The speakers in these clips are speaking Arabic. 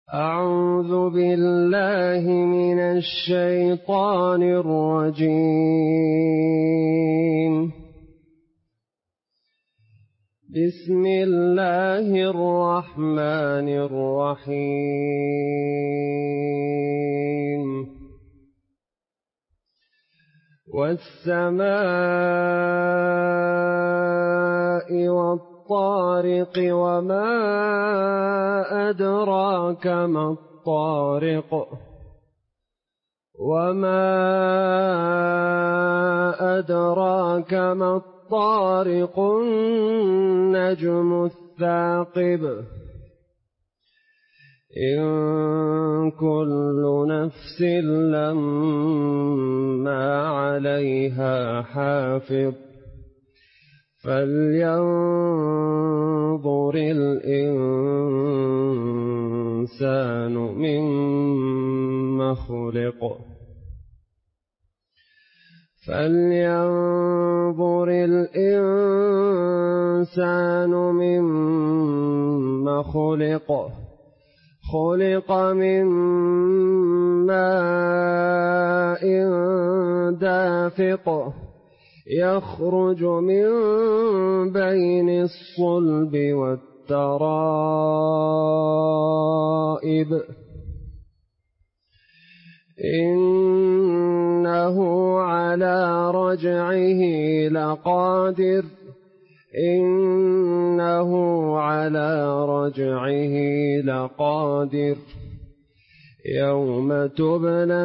أعوذ بالله من الشيطان الرجيم. بسم الله الرحمن الرحيم. والسماء والطارق وما أدراك ما الطارق الطارق النجم الثاقب. إن كل نفس لما عليها حافظ فلينظر الإنسان مما خلق. خلق من ماء دافق يخرج من بين الصلب والترائب. إنه على رجعه لقادر يوم تبلى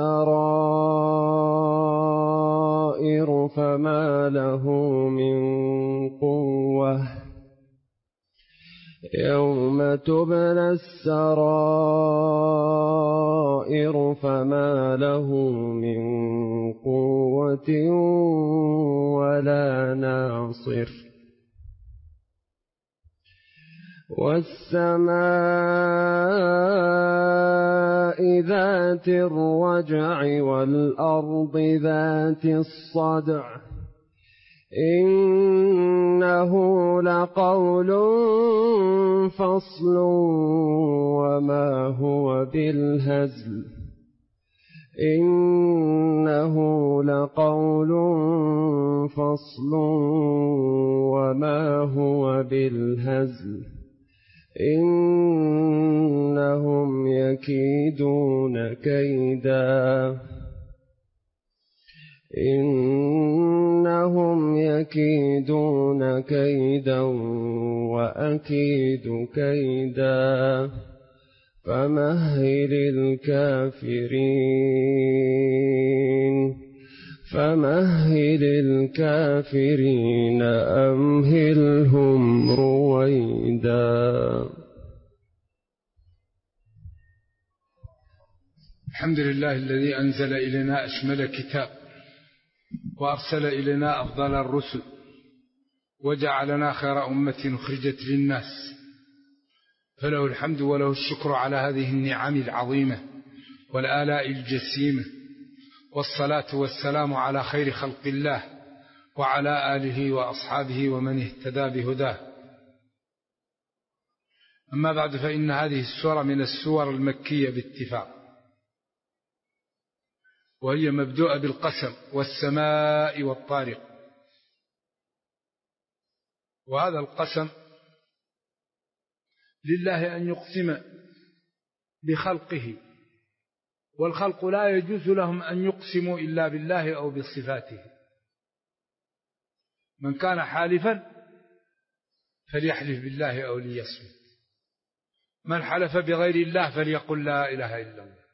السرائر فما له من قوة ولا ناصر. والسماء ذات الرجع والأرض ذات الصدع إنه لقول فصل وما هو بالهزل. إنهم يكيدون كيدا وأكيد كيدا فمهل الكافرين أمهلهم رويدا. الحمد لله الذي أنزل إلينا أشمل كتاب وأرسل إلينا أفضل الرسل وجعلنا خير أمة أخرجت للناس، فله الحمد وله الشكر على هذه النعم العظيمة والآلاء الجسيمة، والصلاة والسلام على خير خلق الله وعلى آله وأصحابه ومن اهتدى بهداه. أما بعد، فإن هذه السورة من السور المكية باتفاق، وهي مبدوءة بالقسم والسماء والطارق. وهذا القسم لله أن يقسم بخلقه، والخلق لا يجوز لهم أن يقسموا إلا بالله أو بصفاته. من كان حالفا فليحلف بالله أو ليصمت، من حلف بغير الله فليقل لا إله إلا الله.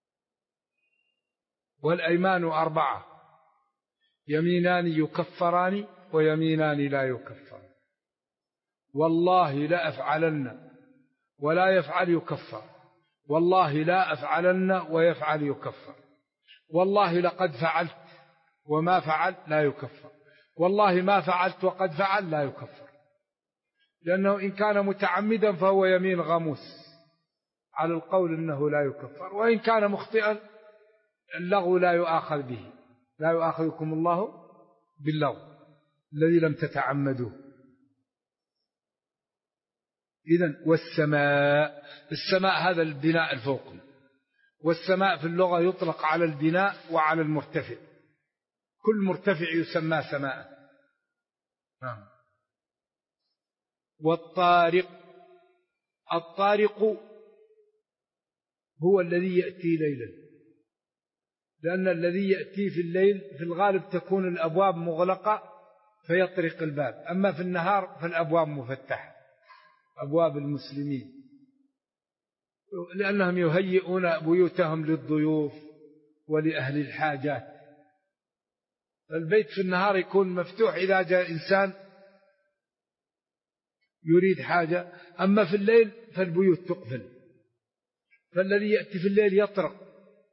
والأيمان 4: يمينان يكفران ويمينان لا يكفران. والله لا أفعلن ولا يفعل يكفر، والله لا أفعلن ويفعل يكفر، والله لقد فعلت وما فعل لا يكفر، والله ما فعلت وقد فعل لا يكفر، لأنه إن كان متعمدا فهو يمين غموس على القول أنه لا يكفر، وإن كان مخطئا اللغو لا يؤاخذ به، لا يؤاخذكم الله باللغو الذي لم تتعمدوه. إذن والسماء، السماء هذا البناء الفوقي، والسماء في اللغة يطلق على البناء وعلى المرتفع، كل مرتفع يسمى سماء. والطارق، الطارق هو الذي يأتي ليلا، لأن الذي يأتي في الليل في الغالب تكون الأبواب مغلقة فيطرق الباب، أما في النهار فالأبواب مفتحة، أبواب المسلمين، لأنهم يهيئون بيوتهم للضيوف ولأهل الحاجات. البيت في النهار يكون مفتوح إذا جاء إنسان يريد حاجة، أما في الليل فالبيوت تقفل، فالذي يأتي في الليل يطرق.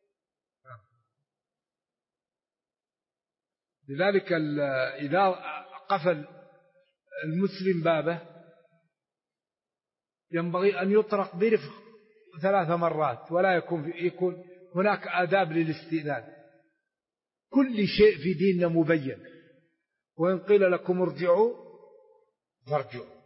لذلك إذا قفل المسلم بابه ينبغي أن يطرق برفق 3 مرات، ولا يكون هناك آداب للاستئذان. كل شيء في ديننا مبين، وإن قيل لكم ارجعوا فارجعوا.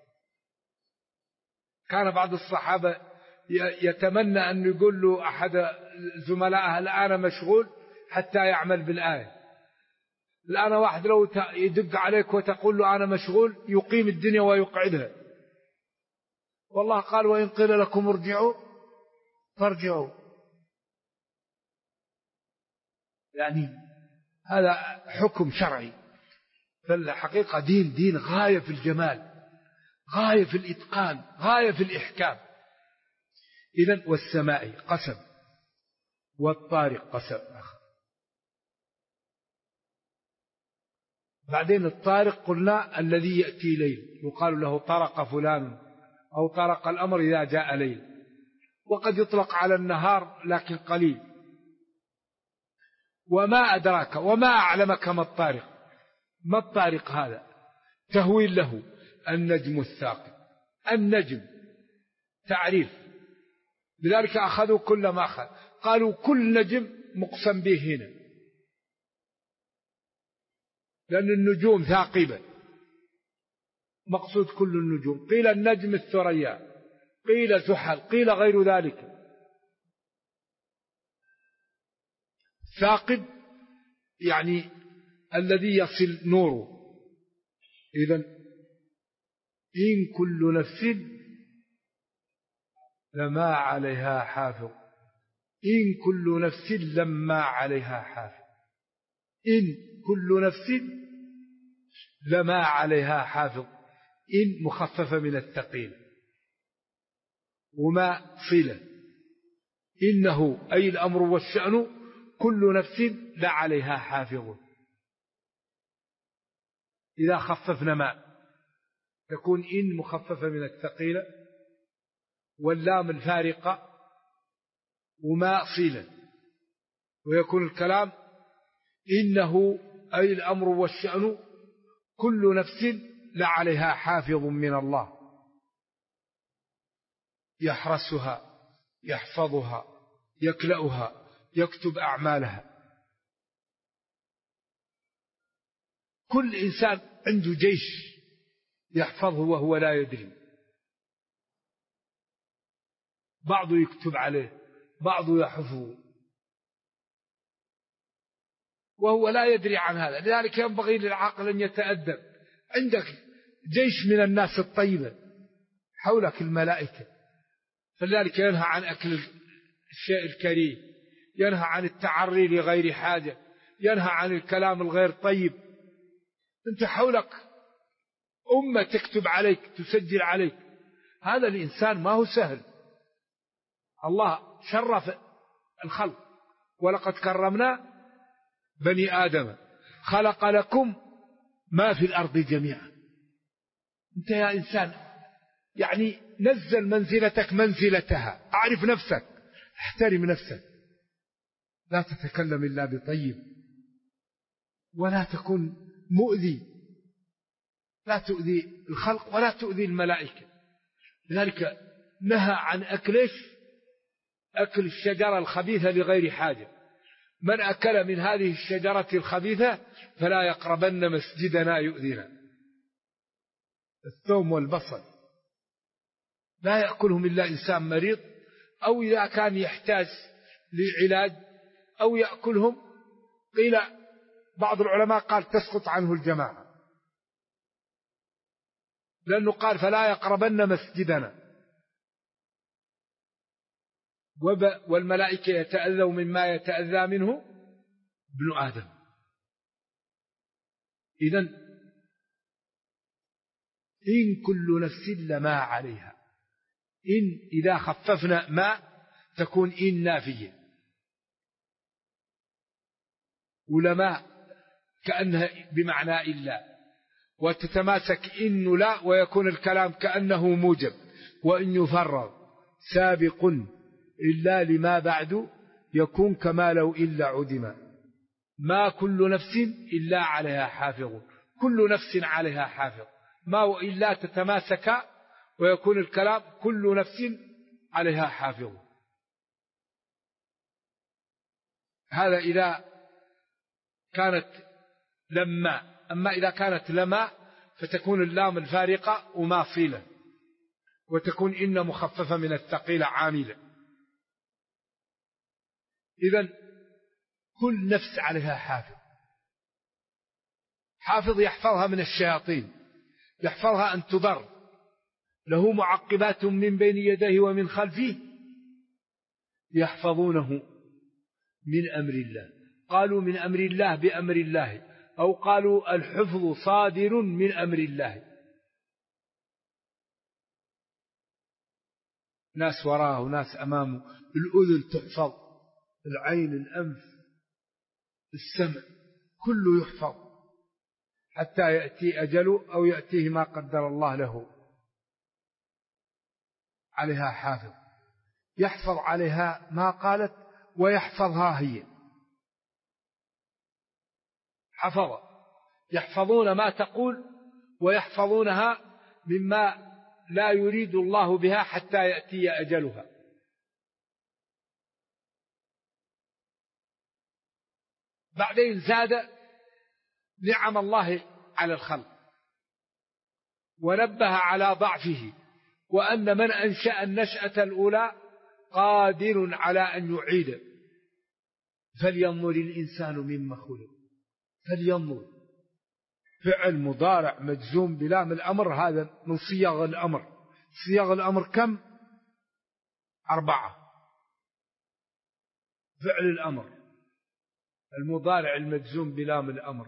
كان بعض الصحابة يتمنى أن يقول له أحد زملائه الآن مشغول حتى يعمل بالآية. الآن واحد لو يدق عليك وتقول له أنا مشغول يقيم الدنيا ويقعدها. والله قال وإن قيل لكم ارجعوا فارجعوا، يعني هذا حكم شرعي. فالحقيقة دين غاية في الجمال، غاية في الإتقان، غاية في الإحكام. إذن والسماء قسم، والطارق قسم آخر. بعدين الطارق قلنا الذي يأتي ليل، يقال له طرق فلان أو طرق الأمر إذا جاء ليل، وقد يطلق على النهار لكن قليل. وما أدراك وما أعلمك ما الطارق. ما الطارق هذا؟ تهويل له النجم الثاقب. النجم تعريف، لذلك أخذوا كل ما أخذ، قالوا كل نجم مقسم به هنا، لأن النجوم ثاقبة، مقصود كل النجوم. قيل النجم الثريا، قيل زحل، قيل غير ذلك. ثاقب يعني الذي يصل نوره. إذن إن كل نفس لما عليها حافظ، إن كل نفس لما عليها حافظ، إن كل نفس لما عليها حافظ. إن مخففة من الثقيل، وما صلة. إنه أي الأمر والشأن كل نفس لا عليها حافظ. إذا خففنا ما تكون إن مخففة من الثقيلة، واللام الفارقة، وما صلة، ويكون الكلام إنه أي الأمر والشأن كل نفس لعليها حافظ من الله يحرسها يحفظها يكلأها يكتب أعمالها. كل إنسان عنده جيش يحفظه وهو لا يدري، بعضه يكتب عليه، بعضه يحفظه وهو لا يدري عن هذا. لذلك ينبغي للعاقل أن يتأدب. عندك جيش من الناس الطيبة، حولك الملائكة، فلذلك ينهى عن أكل الشيء الكريه، ينهى عن التعري لغير حاجة، ينهى عن الكلام الغير طيب. أنت حولك أمة تكتب عليك، تسجل عليك. هذا الإنسان ما هو سهل. الله شرف الخلق، ولقد كرمنا بني آدم خلق لكم ما في الأرض جميعا. أنت يا إنسان يعني نزل منزلتك منزلتها، أعرف نفسك، احترم نفسك، لا تتكلم إلا بطيب، ولا تكن مؤذي، لا تؤذي الخلق ولا تؤذي الملائكة. لذلك نهى عن أكل الشجرة الخبيثة لغير حاجة. من أكل من هذه الشجرة الخبيثة فلا يقربن مسجدنا يؤذينا. الثوم والبصل لا يأكلهم إلا إنسان مريض أو إذا كان يحتاج لعلاج أو يأكلهم. قيل بعض العلماء قال تسقط عنه الجماعة، لأنه قال فلا يقربن مسجدنا، والملائكة يتأذوا مما يتأذى منه ابن آدم. إذن إن كل نفس لما عليها، إن إذا خففنا ما تكون إن نافية، ولما كأنها بمعنى إلا، وتتماسك إن لا ويكون الكلام كأنه موجب، وإن يفرغ سابق إلا لما بعد يكون كما لو إلا عدما. ما كل نفس إلا عليها حافظ، كل نفس عليها حافظ، ما وإلا تتماسك ويكون الكلام كل نفس عليها حافظ. هذا إذا كانت لما. أما إذا كانت لما فتكون اللام الفارقة وما صيلة، وتكون إن مخففة من الثقيلة عاملة. إذن كل نفس عليها حافظ، حافظ يحفظها من الشياطين، يحفظها أن تضر، له معقبات من بين يديه ومن خلفه يحفظونه من أمر الله. قالوا من أمر الله بأمر الله، أو قالوا الحفظ صادر من أمر الله. ناس وراه وناس أمامه، الأذن تحفظ، العين، الأنف، السمع، كله يحفظ حتى يأتي أجله أو يأتيه ما قدر الله له. عليها حافظ يحفظ عليها ما قالت ويحفظها هي. حفظ يحفظون ما تقول ويحفظونها مما لا يريد الله بها حتى يأتي أجلها. بعدين زاد نعم الله على الخلق، ونبه على ضعفه، وأن من أنشأ النشأة الأولى قادر على أن يعيد. فلينظر الإنسان مما خلق، فلينظر فعل مضارع مجزوم بلام الأمر، هذا من صيغ الأمر. صيغ الأمر كم؟ 4. فعل الأمر، المضارع المجزوم بلام الأمر،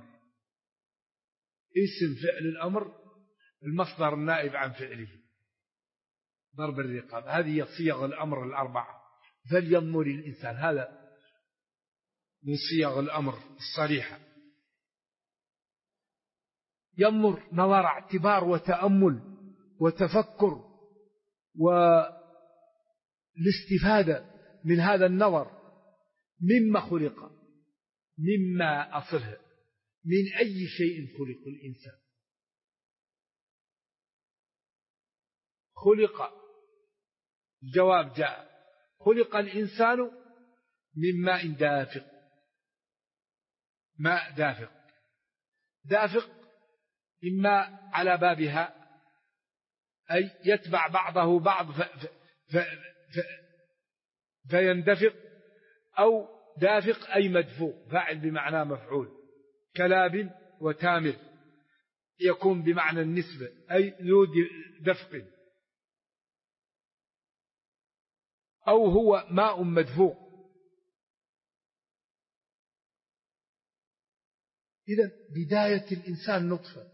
اسم فعل الأمر، المصدر النائب عن فعله، ضرب الرقاب. هذه صيغ الأمر 4. فلينظر الإنسان، هذا من صيغ الأمر الصريحة. ينظر نظر اعتبار وتأمل وتفكر والاستفادة من هذا النظر. مما خلق، مما أصله، من أي شيء خلق الإنسان؟ خلق، الجواب جاء، خلق الإنسان من ماء دافق. ماء دافق، دافق إما على بابها أي يتبع بعضه بعض فيندفق، أو دافق أي مدفوق، فاعل بمعنى مفعول، كلاب وتامر، يكون بمعنى النسبة أي ذو دفق، أو هو ماء مدفوق. إذن بداية الإنسان نطفة،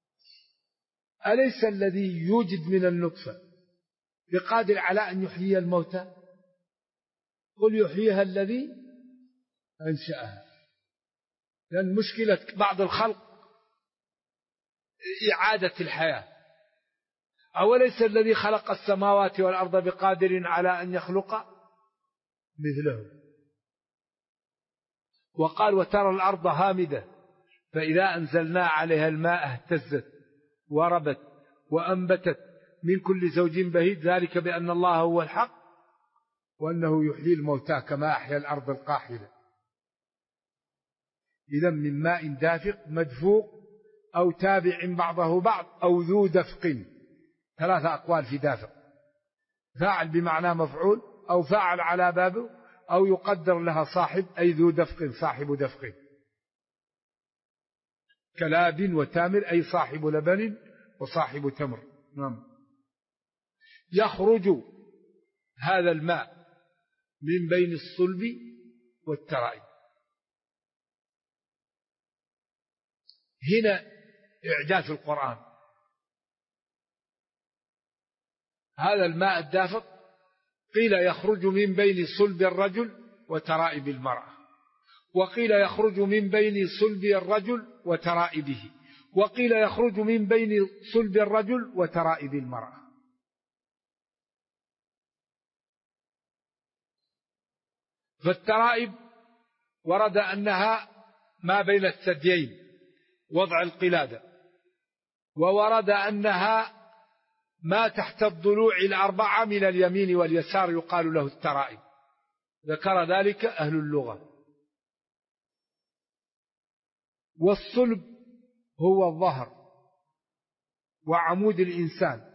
أليس الذي يوجد من النطفة بقادر على أن يحيي الموتى؟ قل يحييها الذي أنشأها. لأن مشكلة بعض الخلق إعادة الحياة. أوليس الذي خلق السماوات والأرض بقادر على أن يخلق مثله؟ وقال وترى الأرض هامدة فإذا أنزلنا عليها الماء اهتزت وربت وأنبتت من كل زوج بهيج، ذلك بأن الله هو الحق وأنه يحيي الموتى كما أحيا الأرض القاحلة. إذا من ماء دافق مدفوق أو تابع بعضه بعض أو ذو دفق. 3 أقوال في دافق. فاعل بمعنى مفعول، أو فاعل على بابه، أو يقدر لها صاحب أي ذو دفق، صاحب دفق، كلاب وتامر أي صاحب لبن وصاحب تمر. نعم. يخرج هذا الماء من بين الصلب والترائب. هنا إعجاز القرآن. هذا الماء الدافق قيل يخرج من بين صلب الرجل وترائب المرأة، وقيل يخرج من بين صلب الرجل وترائبه، وقيل يخرج من بين صلب الرجل وترائب المرأة. فالترائب ورد أنها ما بين الثديين وضع القلادة، وورد أنها ما تحت الضلوع الأربعة من اليمين واليسار يقال له الترائب، ذكر ذلك أهل اللغة. والصلب هو الظهر وعمود الإنسان.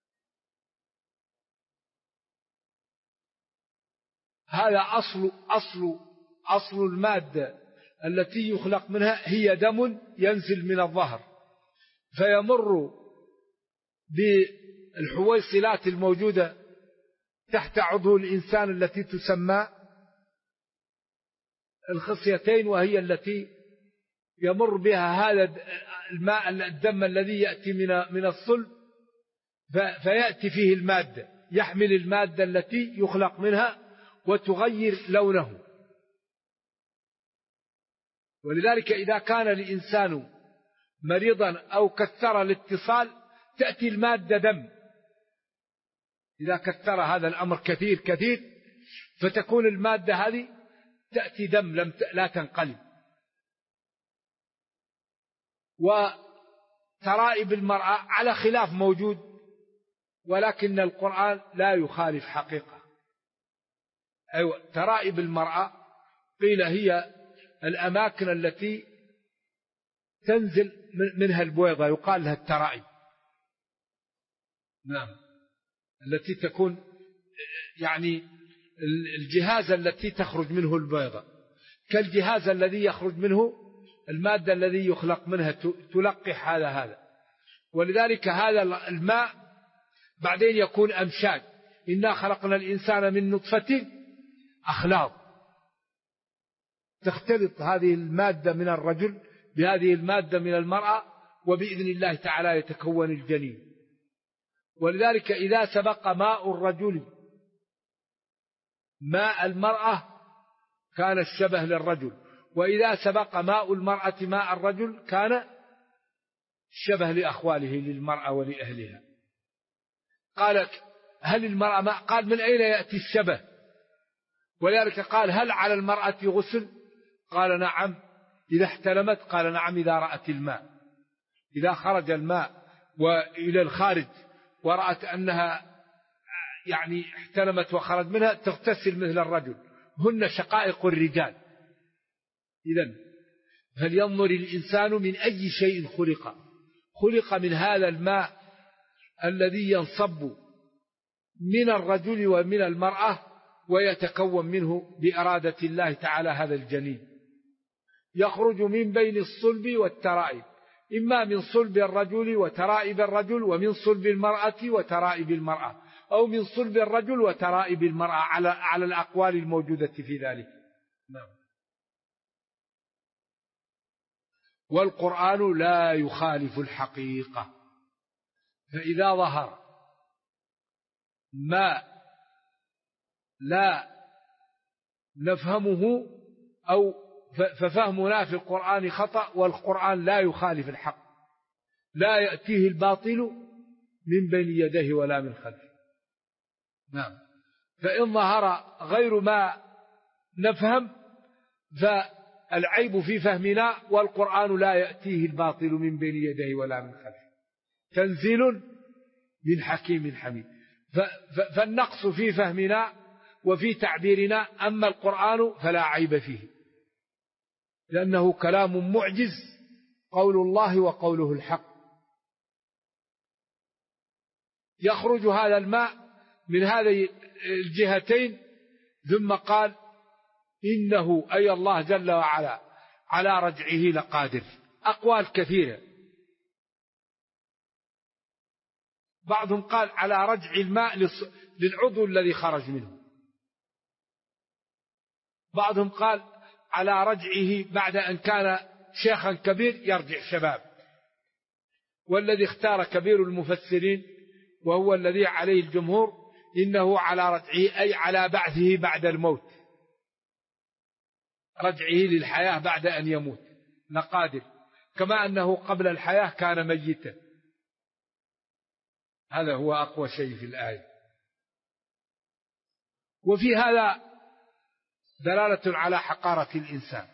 هذا أصل المادة التي يخلق منها، هي دم ينزل من الظهر فيمر بالحويصلات الموجودة تحت عضو الإنسان التي تسمى الخصيتين، وهي التي يمر بها هذا الماء الدم الذي يأتي من الصلب، فيأتي فيه المادة، يحمل المادة التي يخلق منها وتغير لونه. ولذلك إذا كان الإنسان مريضا أو كثر الاتصال تأتي المادة دم، إذا كثر هذا الأمر كثير فتكون المادة هذه تأتي دم لا تنقلب. وترائب المرأة على خلاف موجود، ولكن القرآن لا يخالف حقيقة. أيوة، ترائب المرأة قيل هي الأماكن التي تنزل منها البويضة، يقال لها الترائب. نعم، التي تكون يعني الجهاز التي تخرج منه البيضة، كالجهاز الذي يخرج منه المادة الذي يخلق منها، تلقح هذا. ولذلك هذا الماء بعدين يكون أمشاج. إنا خلقنا الإنسان من نطفة أخلاط، تختلط هذه المادة من الرجل بهذه المادة من المرأة، وبإذن الله تعالى يتكون الجنين. ولذلك إذا سبق ماء الرجل ماء المرأة كان الشبه للرجل، وإذا سبق ماء المرأة ماء الرجل كان الشبه لأخواله للمرأة ولأهلها. قال هل المرأة ماء؟ قال من أين يأتي الشبه؟ ولذلك قال هل على المرأة غسل؟ قال نعم إذا احتلمت، قال نعم إذا رأت الماء. إذا خرج الماء وإلى الخارج ورأت أنها يعني احتلمت وخرج منها تغتسل مثل الرجل، هن شقائق الرجال. إذن فلينظر الإنسان من أي شيء خلق من هذا الماء الذي ينصب من الرجل ومن المرأة، ويتكون منه بإرادة الله تعالى هذا الجنين. يخرج من بين الصلب والترائب، إما من صلب الرجل وترائب الرجل، ومن صلب المرأة وترائب المرأة، أو من صلب الرجل وترائب المرأة، على الأقوال الموجودة في ذلك. نعم. والقرآن لا يخالف الحقيقة، فإذا ظهر ما لا نفهمه أو ففهمنا في القرآن خطأ، والقرآن لا يخالف الحق، لا يأتيه الباطل من بين يديه ولا من خلفه. نعم. فإن ظهر غير ما نفهم فالعيب في فهمنا، والقرآن لا يأتيه الباطل من بين يديه ولا من خلفه، تنزيل من حكيم حميد. فالنقص في فهمنا وفي تعبيرنا، أما القرآن فلا عيب فيه، لأنه كلام معجز، قول الله وقوله الحق. يخرج هذا الماء من هذه الجهتين. ثم قال إنه أي الله جل وعلا على رجعه لقادر. أقوال كثيرة، بعضهم قال على رجع الماء للعضو الذي خرج منه، بعضهم قال على رجعه بعد أن كان شيخا كبير يرجع شباب. والذي اختار كبير المفسرين وهو الذي عليه الجمهور إنه على رجعه أي على بعثه بعد الموت، رجعه للحياة بعد أن يموت لقادر، كما أنه قبل الحياة كان ميتا. هذا هو أقوى شيء في الآية. وفي هذا دلالة على حقارة الإنسان،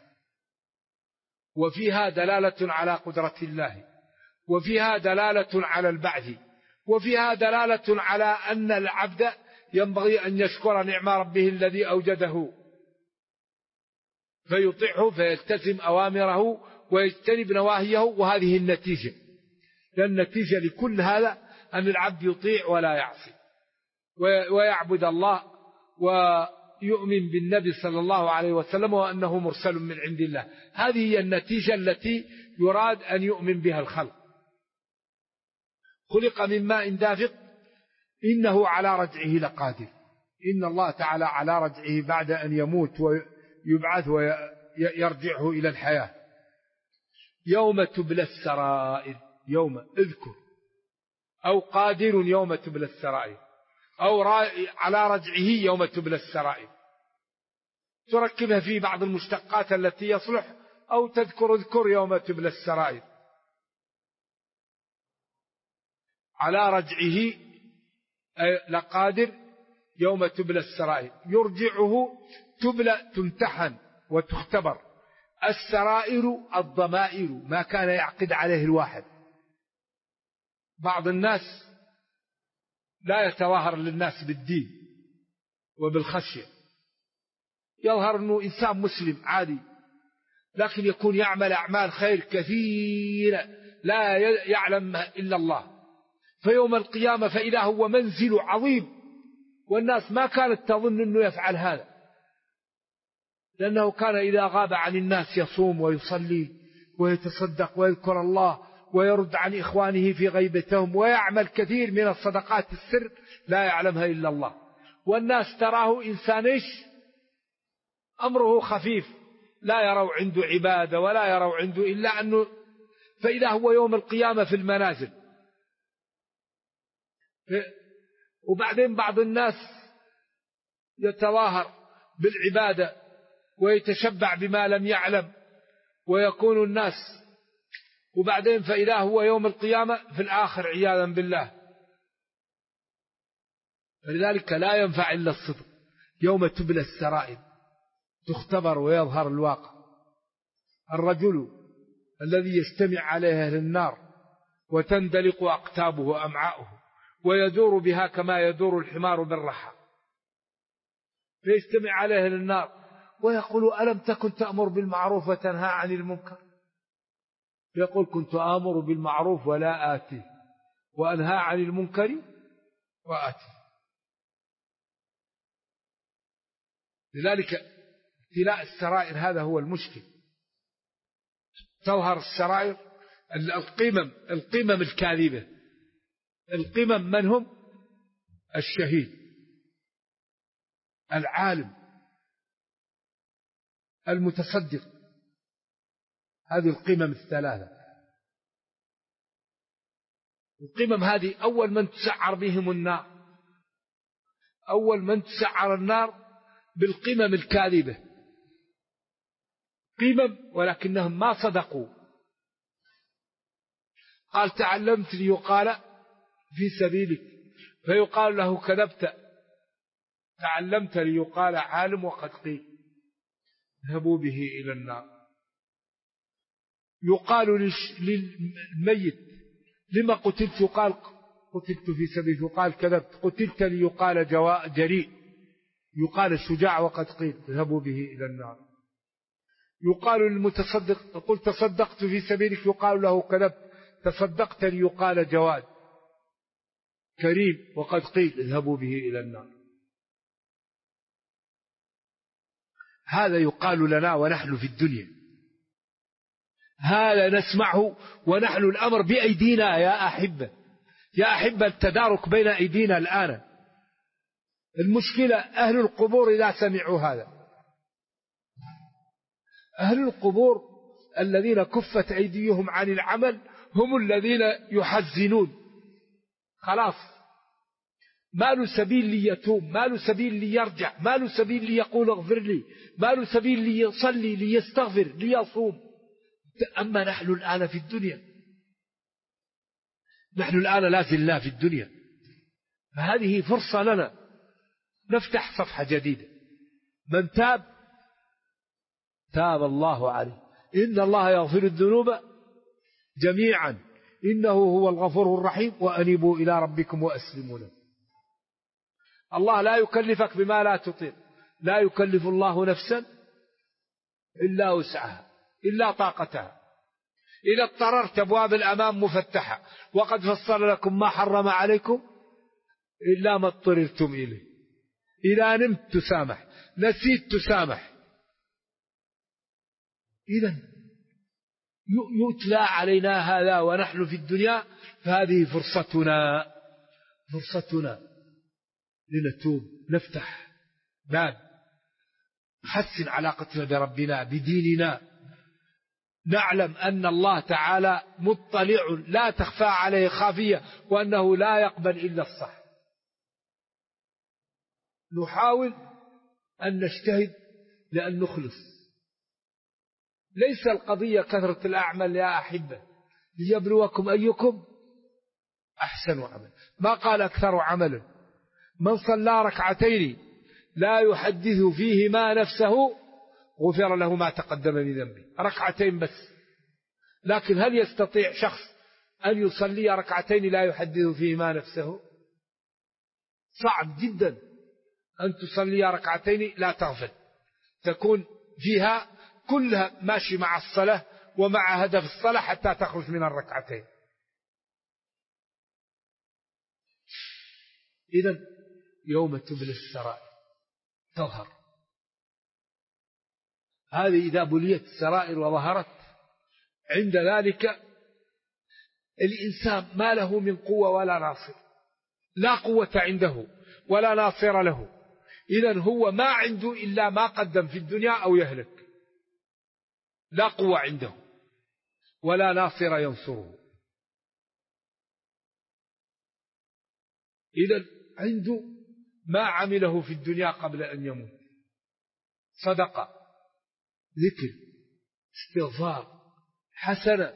وفيها دلالة على قدرة الله، وفيها دلالة على البعث، وفيها دلالة على أن العبد ينبغي أن يشكر نعم ربه الذي أوجده فيطيعه فيلتزم أوامره ويجتنب نواهيه. وهذه النتيجة، لأن النتيجة لكل هذا أن العبد يطيع ولا يعصي ويعبد الله ويؤمن بالنبي صلى الله عليه وسلم وأنه مرسل من عند الله. هذه هي النتيجة التي يراد أن يؤمن بها الخلق. خلق من ماء دافق إنه على رجعه لقادر. إن الله تعالى على رجعه بعد أن يموت ويبعث ويرجعه إلى الحياة. يوم تبلى السرائر، يوم اذكر، أو قادر يوم تبلى السرائر، أو على رجعه يوم تبلى السرائر. تركبها في بعض المشتقات التي يصلح، أو تذكر اذكر يوم تبلى السرائر. على رجعه لقادر يوم تبلى السرائر. يرجعه تبلى تمتحن وتختبر. السرائر الضمائر، ما كان يعقد عليه الواحد. بعض الناس لا يتظاهر للناس بالدين وبالخشية، يظهر أنه إنسان مسلم عادي، لكن يكون يعمل أعمال خير كثيرة لا يعلم إلا الله. فيوم القيامة فإذا هو منزل عظيم، والناس ما كانت تظن أنه يفعل هذا، لأنه كان إذا غاب عن الناس يصوم ويصلي ويتصدق ويذكر الله ويرد عن إخوانه في غيبتهم ويعمل كثير من الصدقات السر لا يعلمها إلا الله. والناس تراه إنسانش أمره خفيف، لا يروا عنده عبادة ولا يروا عنده إلا أنه، فإذا هو يوم القيامة في المنازل. وبعدين بعض الناس يتظاهر بالعبادة ويتشبع بما لم يعلم ويكون الناس، وبعدين فإذا هو يوم القيامة في الآخر عياذا بالله. فلذلك لا ينفع إلا الصدق. يوم تبلى السرائر، تختبر ويظهر الواقع. الرجل الذي يجتمع عليه أهل النار وتندلق أقتابه وأمعاؤه ويدور بها كما يدور الحمار بالرحى، فيجتمع عليه أهل النار ويقول ألم تكن تأمر بالمعروف وتنهى عن المنكر؟ يقول كنت آمر بالمعروف ولا آتي، وأنهى عن المنكر وآتي. لذلك ابتلاء السرائر هذا هو المشكل. تظهر السرائر، القمم الكاذبة. القمم من هم؟ الشهيد، العالم، المتصدق. هذه القمم الثلاثة. القمم هذه أول من تسعر بهم النار، أول من تسعر النار بالقمم الكاذبة. قمم ولكنهم ما صدقوا. قال تعلمت ليقال في سبيلك، فيقال له كذبت. تعلمت ليقال عالم وقد قيل اذهبوا به إلى النار. يقال للميت لما قتلت؟ يقال قتلت في سبيلك. يقال كذبت. قتلت ليقال جريء، يقال شجاع وقد قيل اذهبوا به إلى النار. يقال للمتصدق قل تصدقت في سبيلك، يقال له كذبت. تصدقت ليقال جواد. كريم وقد قيل اذهبوا به إلى النار. هذا يقال لنا ونحن في الدنيا، هذا نسمعه ونحن الأمر بأيدينا يا أحبة، يا أحبة التدارك بين أيدينا الآن. المشكلة أهل القبور إذا سمعوا هذا، أهل القبور الذين كفت أيديهم عن العمل هم الذين يحزنون. خلاص ما له سبيل ليتوب، ما له سبيل ليرجع، ما له سبيل ليقول اغفر لي، ما له سبيل ليصلي ليستغفر ليصوم. أما نحن الآن في الدنيا، نحن الآن لا زلنا في الدنيا، فهذه فرصة لنا نفتح صفحة جديدة. من تاب تاب الله عليه، إن الله يغفر الذنوب جميعا إنه هو الغفور الرحيم وأنيبوا إلى ربكم وأسلموا له. الله لا يكلفك بما لا تطيق، لا يكلف الله نفسا إلا وسعها إلا طاقتها. إذا اضطررت أبواب الأمام مفتحة، وقد فصل لكم ما حرم عليكم إلا ما اضطررتم إليه. إذا نمت تسامح، نسيت تسامح. إذا يتلى علينا هذا ونحن في الدنيا، فهذه فرصتنا لنتوب، نفتح باب، نحسن علاقتنا بربنا بديننا، نعلم أن الله تعالى مطلع لا تخفى عليه خافية، وأنه لا يقبل إلا الصح. نحاول أن نجتهد لأن نخلص. ليس القضية كثرة الأعمال يا أحبة، ليبلوكم أيكم أحسن عمل. ما قال أكثر عملا. من صلى ركعتين لا يحدث فيهما نفسه غفر له ما تقدم من ذنبه. ركعتين بس. لكن هل يستطيع شخص أن يصلي ركعتين لا يحدث فيهما نفسه؟ صعب جدا أن تصلي ركعتين لا تغفل، تكون فيها كلها ماشي مع الصلاة ومع هدف الصلاة حتى تخرج من الركعتين. إذن يوم تبلى السرائر تظهر. هذه إذا بليت السرائر وظهرت، عند ذلك الإنسان ما له من قوة ولا ناصر، لا قوة عنده ولا ناصر له. إذن هو ما عنده إلا ما قدم في الدنيا أو يهلك، لا قوة عنده ولا ناصر ينصره. إذن عنده ما عمله في الدنيا قبل أن يموت، صدقة، ذكر، استغفار، حسنة،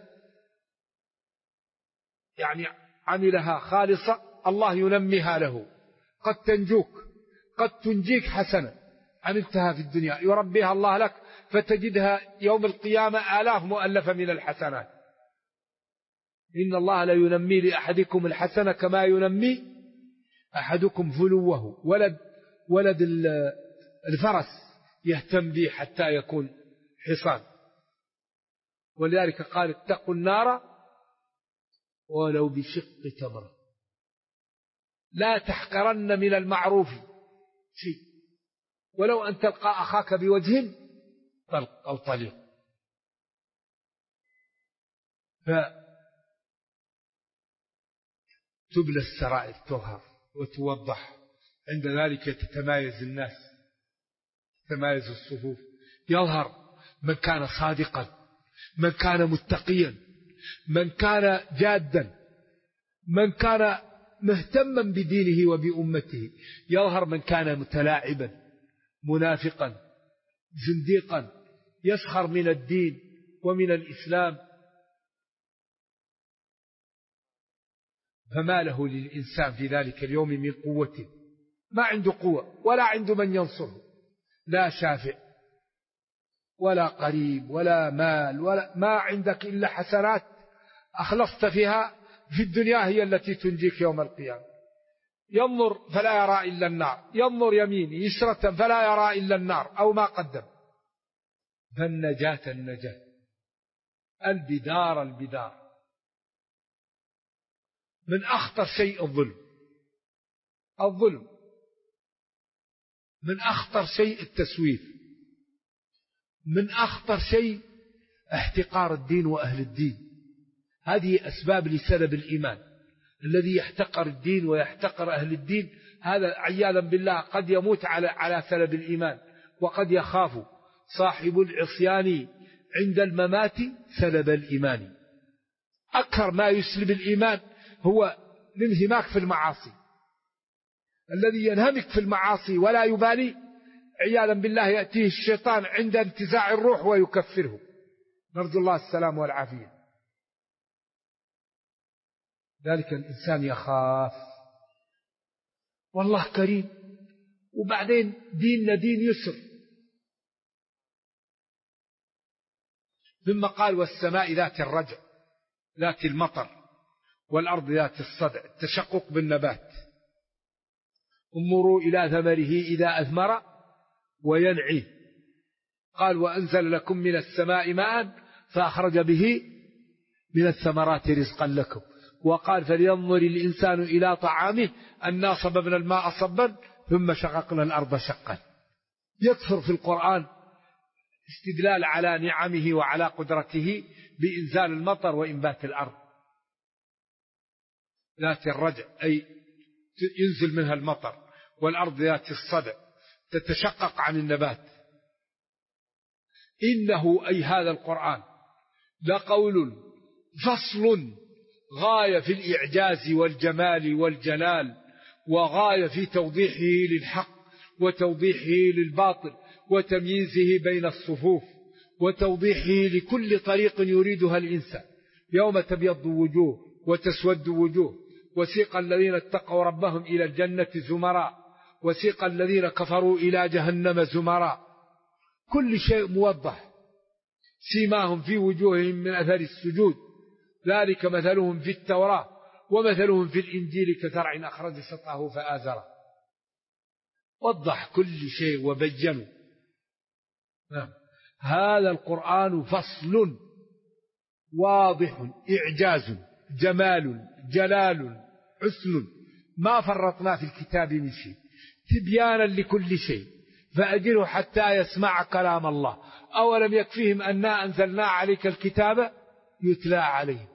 يعني عملها خالصة الله ينميها له. قد تنجوك، قد تنجيك حسنة عملتها في الدنيا يربيها الله لك، فتجدها يوم القيامة آلاف مؤلفة من الحسنات. إن الله لا ينمي لأحدكم الحسنة كما ينمي أحدكم فلوه. ولد الفرس يهتم به حتى يكون حصان. ولذلك قال اتقوا النار ولو بشق تمرة. لا تحقرن من المعروف شيء، ولو أن تلقى أخاك بوجه طلق أو طليق. فتبلى السرائر تظهر وتوضح. عند ذلك تتمايز الناس، تتمايز الصفوف، يظهر من كان صادقا، من كان متقيا، من كان جادا، من كان مهتما بدينه وبأمته. يظهر من كان متلاعبا، منافقا، زنديقا، يسخر من الدين ومن الإسلام. فما له للإنسان في ذلك اليوم من قوة، ما عنده قوة ولا عنده من ينصره، لا شافع ولا قريب ولا مال، ولا ما عندك إلا حسنات أخلصت فيها في الدنيا، هي التي تنجيك يوم القيامة. ينظر فلا يرى إلا النار، ينظر يمين يسرة فلا يرى إلا النار أو ما قدم. فالنجاة النجاة، البدار البدار. من أخطر شيء الظلم، الظلم. من أخطر شيء التسويف، من أخطر شيء احتقار الدين وأهل الدين. هذه أسباب لسلب الإيمان. الذي يحتقر الدين ويحتقر أهل الدين هذا عياذا بالله قد يموت على سلب الإيمان، وقد يخاف صاحب العصيان عند الممات سلب الإيمان. أكثر ما يسلب الإيمان هو الانهماك في المعاصي. الذي ينهمك في المعاصي ولا يبالي عياذا بالله يأتيه الشيطان عند انتزاع الروح ويكفره، نرجو الله السلام والعافية. ذلك الإنسان يخاف، والله كريم، وبعدين ديننا دين يسر. ثم قال والسماء ذات الرجع ذات المطر والأرض ذات الصدع، التشقق بالنبات. انظروا إلى ثمره إذا أثمر وينعي. قال وأنزل لكم من السماء ماء فأخرج به من الثمرات رزقا لكم. وقال فلينظر الإنسان إلى طعامه أنا صببنا الماء صبا ثم شققنا الأرض شقا. يكثر في القرآن استدلال على نعمه وعلى قدرته بإنزال المطر وإنبات الأرض. ذات الرجع أي ينزل منها المطر، والأرض ذات الصدع تتشقق عن النبات. إنه أي هذا القرآن لقول فصل غاية في الإعجاز والجمال والجلال، وغاية في توضيحه للحق وتوضيحه للباطل وتمييزه بين الصفوف وتوضيحه لكل طريق يريدها الإنسان. يوم تبيض وجوه وتسود وجوه، وسيق الذين اتقوا ربهم إلى الجنة زمراء وسيق الذين كفروا إلى جهنم زمراء. كل شيء موضح. سيماهم في وجوههم من أثر السجود ذلك مثلهم في التوراة ومثلهم في الإنجيل كزرع أخرج شطأه فآزره. وضح كل شيء وبينه. هذا القرآن فصل واضح، إعجاز، جمال، جلال، حسن، ما فرطنا في الكتاب من شيء، تبيانا لكل شيء. فأجله حتى يسمع كلام الله. أولم يكفيهم أنا أنزلنا عليك الكتاب يتلى عليهم.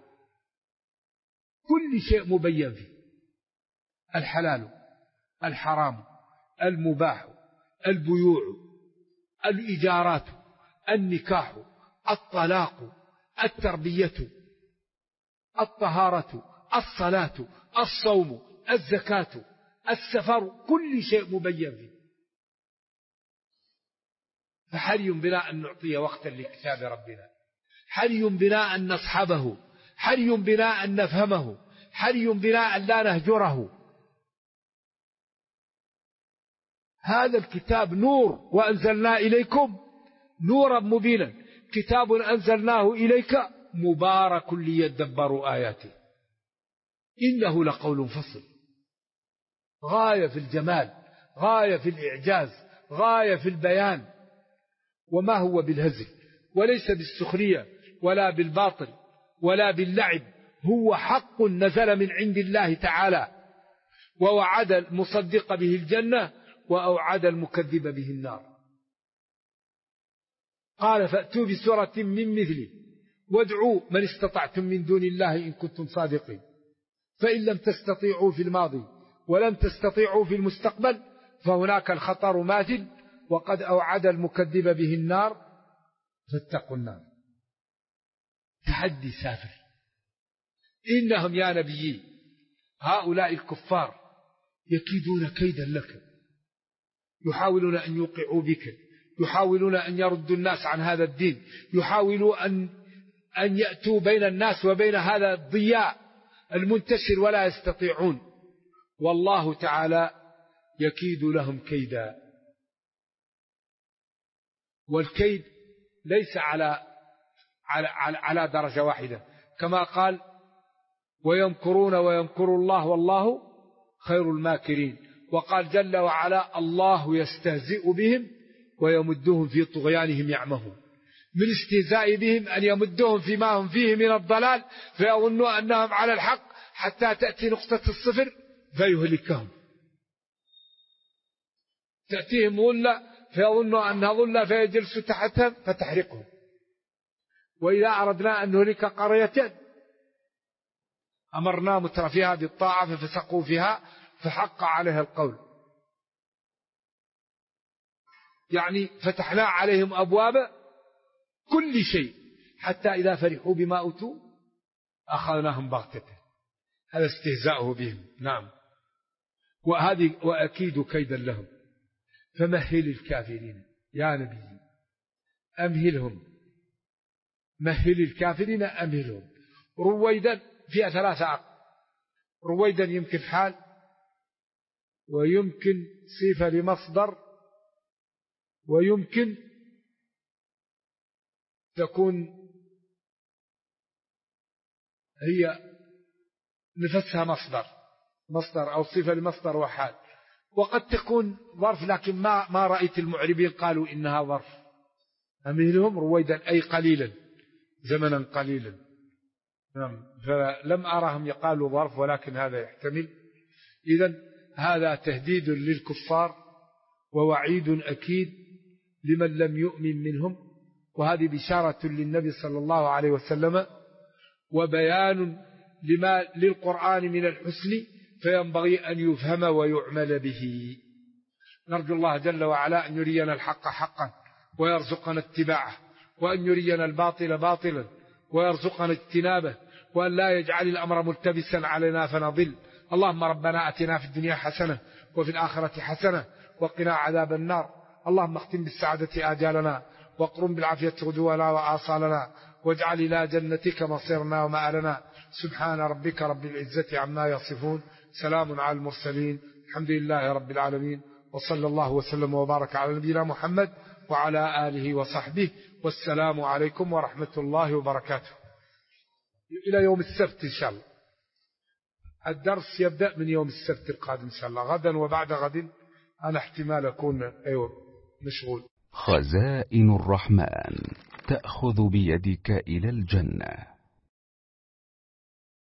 كل شيء مبين فيه، الحلال، الحرام، المباح، البيوع، الإجارات، النكاح، الطلاق، التربية، الطهارة، الصلاة، الصوم، الزكاة، السفر، كل شيء مبين فيه. فحري بنا أن نعطي وقتا لكتاب ربنا، حري بنا أن نصحبه، حري بنا أن نفهمه، حري بنا أن لا نهجره. هذا الكتاب نور وأنزلنا إليكم نورا مبينا، كتاب أنزلناه إليك مبارك ليدبروا آياته. إنه لقول فصل، غاية في الجمال، غاية في الإعجاز، غاية في البيان. وما هو بالهزل، وليس بالسخرية ولا بالباطل ولا باللعب، هو حق نزل من عند الله تعالى، ووعد المصدق به الجنة وأوعد المكذب به النار. قال فأتوا بسورة من مثله وادعوا من استطعتم من دون الله إن كنتم صادقين. فإن لم تستطيعوا في الماضي ولم تستطيعوا في المستقبل فهناك الخطر ماثل، وقد أوعد المكذب به النار فاتقوا النار. تحدي سافر. إنهم يا نبيي هؤلاء الكفار يكيدون كيدا لك، يحاولون أن يوقعوا بك، يحاولون أن يردوا الناس عن هذا الدين، يحاولوا أن يأتوا بين الناس وبين هذا الضياء المنتشر ولا يستطيعون. والله تعالى يكيد لهم كيدا. والكيد ليس على درجة واحدة، كما قال ويمكرون ويمكر الله والله خير الماكرين. وقال جل وعلا الله يستهزئ بهم ويمدهم في طغيانهم يعمهون. من استهزاء بهم أن يمدهم فيما هم فيه من الضلال فيظنوا أنهم على الحق حتى تأتي نقطة الصفر فيهلكهم. تأتيهم ظلة فيظنوا أنها ظلة فيجلسوا تحتها فتحرقهم. وإذا أردنا أن نهلك قرية أمرنا مترفيها بالطاعة ففسقوا فيها فحق عليها القول، يعني فتحنا عليهم أبواب كل شيء حتى إذا فرحوا بما أوتوا أخذناهم بغتة. هذا استهزاؤه بهم. نعم. وأكيد كيدا لهم فمهل الكافرين يا نبي أمهلهم، مهل الكافرين أمهلهم رويدا. فيها 3 عقل. رويدا يمكن حال، ويمكن صفة لمصدر، ويمكن تكون هي نفسها مصدر أو صفة لمصدر وحال، وقد تكون ظرف، لكن ما رأيت المعربين قالوا إنها ظرف. أمهلهم رويدا أي قليلا، زمنا قليلا. فلم أرهم يقالوا ظرف، ولكن هذا يحتمل. إذن هذا تهديد للكفار ووعيد أكيد لمن لم يؤمن منهم، وهذه بشارة للنبي صلى الله عليه وسلم وبيان لما للقرآن من الحسن، فينبغي أن يفهم ويعمل به. نرجو الله جل وعلا أن يرينا الحق حقا ويرزقنا اتباعه، وأن يرينا الباطل باطلا ويرزقنا اجتنابه، وأن لا يجعل الأمر ملتبسا علينا فنضل. اللهم ربنا أتنا في الدنيا حسنة وفي الآخرة حسنة وقنا عذاب النار. اللهم اختم بالسعادة آجالنا، واقرم بالعافية غدونا وآصالنا، واجعل إلى جنتك مصيرنا ومآلنا. سبحان ربك رب العزة عما يصفون، سلام على المرسلين، الحمد لله رب العالمين، وصلى الله وسلم وبارك على نبينا محمد وعلى آله وصحبه، والسلام عليكم ورحمة الله وبركاته. إلى يوم السبت إن شاء الله. الدرس يبدأ من يوم السبت القادم إن شاء الله. غدا وبعد غد أنا احتمال أكون مشغول. خزائن الرحمن تأخذ بيدك إلى الجنة.